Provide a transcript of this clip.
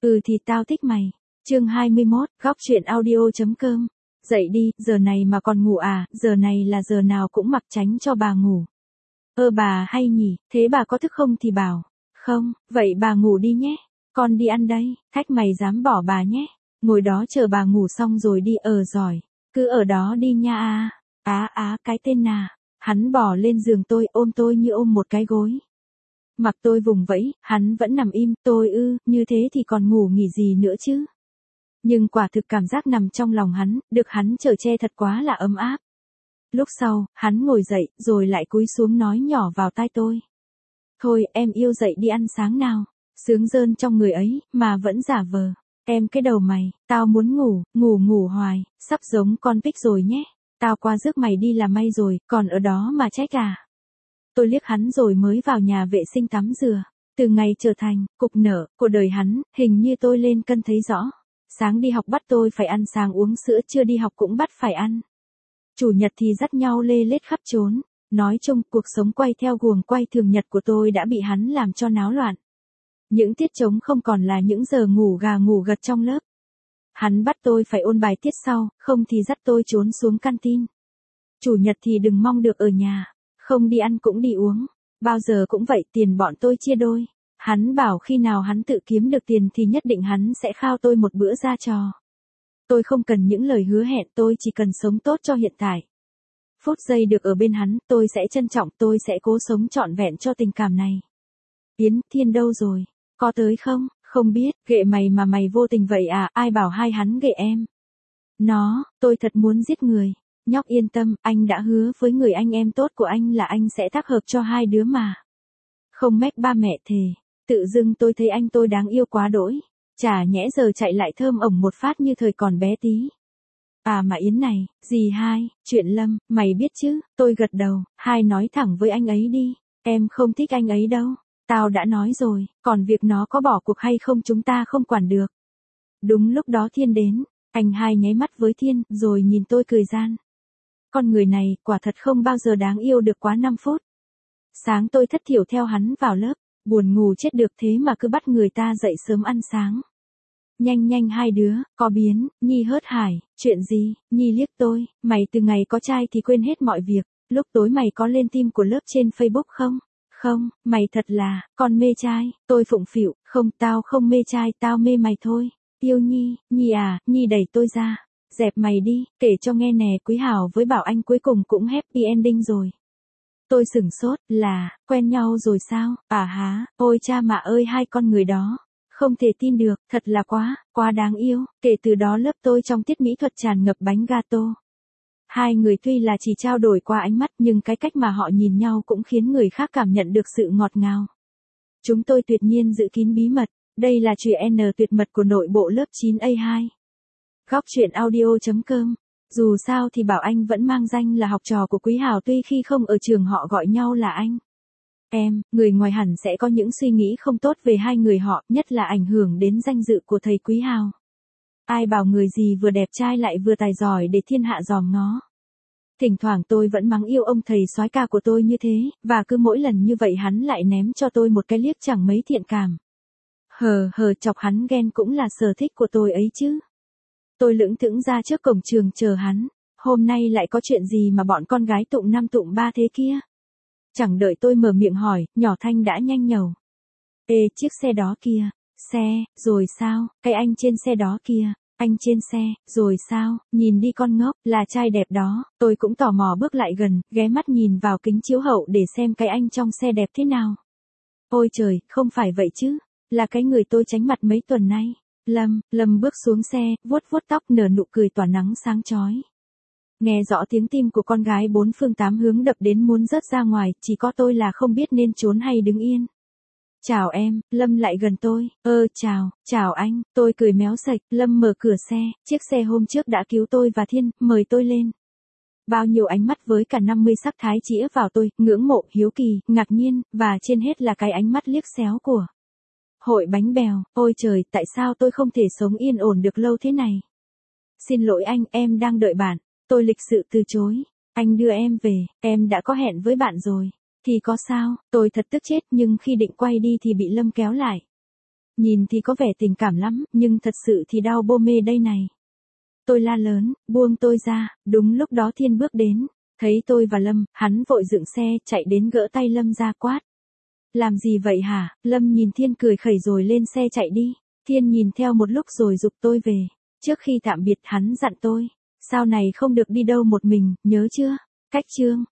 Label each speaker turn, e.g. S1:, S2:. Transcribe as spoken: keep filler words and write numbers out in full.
S1: Ừ thì tao thích mày. Chương hai mươi mốt, góc truyện audio.com. Dậy đi, giờ này mà còn ngủ à, giờ này là giờ nào cũng mặc tránh cho bà ngủ. Ơ bà hay nhỉ, thế bà có thức không thì bảo. Không, vậy bà ngủ đi nhé. Con đi ăn đây, thách mày dám bỏ bà nhé. Ngồi đó chờ bà ngủ xong rồi đi ờ giỏi. Cứ ở đó đi nha à. Á á cái tên nà. Hắn bỏ lên giường tôi ôm tôi như ôm một cái gối. Mặc tôi vùng vẫy, hắn vẫn nằm im, tôi ư, như thế thì còn ngủ nghỉ gì nữa chứ. Nhưng quả thực cảm giác nằm trong lòng hắn, được hắn chở che thật quá là ấm áp. Lúc sau, hắn ngồi dậy, rồi lại cúi xuống nói nhỏ vào tai tôi. Thôi, em yêu dậy đi ăn sáng nào. Sướng rơn trong người ấy, mà vẫn giả vờ. Em cái đầu mày, tao muốn ngủ, ngủ ngủ hoài, sắp giống con vích rồi nhé. Tao qua rước mày đi là may rồi, còn ở đó mà trách à. Tôi liếc hắn rồi mới vào nhà vệ sinh tắm rửa. Từ ngày trở thành cục nở của đời hắn, hình như tôi lên cân thấy rõ. Sáng đi học bắt tôi phải ăn sáng uống sữa, trưa đi học cũng bắt phải ăn. Chủ nhật thì dắt nhau lê lết khắp trốn. Nói chung, cuộc sống quay theo guồng quay thường nhật của tôi đã bị hắn làm cho náo loạn. Những tiết trống không còn là những giờ ngủ gà ngủ gật trong lớp. Hắn bắt tôi phải ôn bài tiết sau, không thì dắt tôi trốn xuống canteen. Chủ nhật thì đừng mong được ở nhà. Không đi ăn cũng đi uống. Bao giờ cũng vậy, tiền bọn tôi chia đôi. Hắn bảo khi nào hắn tự kiếm được tiền thì nhất định hắn sẽ khao tôi một bữa ra trò. Tôi không cần những lời hứa hẹn, tôi chỉ cần sống tốt cho hiện tại. Phút giây được ở bên hắn, tôi sẽ trân trọng, tôi sẽ cố sống trọn vẹn cho tình cảm này. Yến Thiên đâu rồi? Có tới không? Không biết, ghệ mày mà mày vô tình vậy à, ai bảo hai hắn ghệ em? Nó, tôi thật muốn giết người. Nhóc yên tâm, anh đã hứa với người anh em tốt của anh là anh sẽ tác hợp cho hai đứa mà. Không mách ba mẹ thề. Tự dưng tôi thấy anh tôi đáng yêu quá đỗi. Chả nhẽ giờ chạy lại thơm ổng một phát như thời còn bé tí. À mà Yến này, dì hai, chuyện Lâm, mày biết chứ, tôi gật đầu, hai nói thẳng với anh ấy đi. Em không thích anh ấy đâu. Tao đã nói rồi, còn việc nó có bỏ cuộc hay không chúng ta không quản được. Đúng lúc đó Thiên đến, anh hai nháy mắt với Thiên, rồi nhìn tôi cười gian. Con người này, quả thật không bao giờ đáng yêu được quá năm phút. Sáng tôi thất thiểu theo hắn vào lớp, buồn ngủ chết được thế mà cứ bắt người ta dậy sớm ăn sáng. Nhanh nhanh hai đứa, có biến, Nhi hớt hải, chuyện gì, Nhi liếc tôi, mày từ ngày có trai thì quên hết mọi việc, lúc tối mày có lên team của lớp trên Facebook không? Không, mày thật là, con mê trai, tôi phụng phịu, không tao không mê trai, tao mê mày thôi. Yêu Nhi, Nhi à, Nhi đẩy tôi ra. Dẹp mày đi, kể cho nghe nè, Quý Hào với Bảo Anh cuối cùng cũng happy ending rồi. Tôi sửng sốt, là, quen nhau rồi sao, à há, ôi cha mạ ơi hai con người đó. Không thể tin được, thật là quá, quá đáng yêu, kể từ đó lớp tôi trong tiết mỹ thuật tràn ngập bánh gato. Hai người tuy là chỉ trao đổi qua ánh mắt nhưng cái cách mà họ nhìn nhau cũng khiến người khác cảm nhận được sự ngọt ngào. Chúng tôi tuyệt nhiên giữ kín bí mật, đây là chuyện N tuyệt mật của nội bộ lớp chín A hai. Góc truyện audio.com. Dù sao thì Bảo Anh vẫn mang danh là học trò của Quý Hào tuy khi không ở trường họ gọi nhau là anh. Em, người ngoài hẳn sẽ có những suy nghĩ không tốt về hai người họ, nhất là ảnh hưởng đến danh dự của thầy Quý Hào. Ai bảo người gì vừa đẹp trai lại vừa tài giỏi để thiên hạ dòm ngó. Thỉnh thoảng tôi vẫn mắng yêu ông thầy soái ca của tôi như thế, và cứ mỗi lần như vậy hắn lại ném cho tôi một cái liếc chẳng mấy thiện cảm. Hờ hờ chọc hắn ghen cũng là sở thích của tôi ấy chứ. Tôi lững thững ra trước cổng trường chờ hắn, hôm nay lại có chuyện gì mà bọn con gái tụng năm tụng ba thế kia? Chẳng đợi tôi mở miệng hỏi, nhỏ Thanh đã nhanh nhẩu. Ê, chiếc xe đó kia, xe, rồi sao, cái anh trên xe đó kia, anh trên xe, rồi sao, nhìn đi con ngốc, là trai đẹp đó, tôi cũng tò mò bước lại gần, ghé mắt nhìn vào kính chiếu hậu để xem cái anh trong xe đẹp thế nào. Ôi trời, không phải vậy chứ, là cái người tôi tránh mặt mấy tuần nay. Lâm, Lâm bước xuống xe, vuốt vuốt tóc nở nụ cười tỏa nắng sáng chói. Nghe rõ tiếng tim của con gái bốn phương tám hướng đập đến muốn rớt ra ngoài, chỉ có tôi là không biết nên trốn hay đứng yên. Chào em, Lâm lại gần tôi, ơ chào, chào anh, tôi cười méo sạch, Lâm mở cửa xe, chiếc xe hôm trước đã cứu tôi và Thiên, mời tôi lên. Bao nhiêu ánh mắt với cả năm mươi sắc thái chĩa vào tôi, ngưỡng mộ, hiếu kỳ, ngạc nhiên, và trên hết là cái ánh mắt liếc xéo của hội bánh bèo, ôi trời, tại sao tôi không thể sống yên ổn được lâu thế này? Xin lỗi anh, em đang đợi bạn. Tôi lịch sự từ chối. Anh đưa em về, em đã có hẹn với bạn rồi. Thì có sao, tôi thật tức chết nhưng khi định quay đi thì bị Lâm kéo lại. Nhìn thì có vẻ tình cảm lắm, nhưng thật sự thì đau bô mê đây này. Tôi la lớn, buông tôi ra, đúng lúc đó Thiên bước đến. Thấy tôi và Lâm, hắn vội dựng xe, chạy đến gỡ tay Lâm ra quát. Làm gì vậy hả? Lâm nhìn Thiên cười khẩy rồi lên xe chạy đi. Thiên nhìn theo một lúc rồi giục tôi về. Trước khi tạm biệt hắn dặn tôi. Sau này không được đi đâu một mình, nhớ chưa? Cách chương.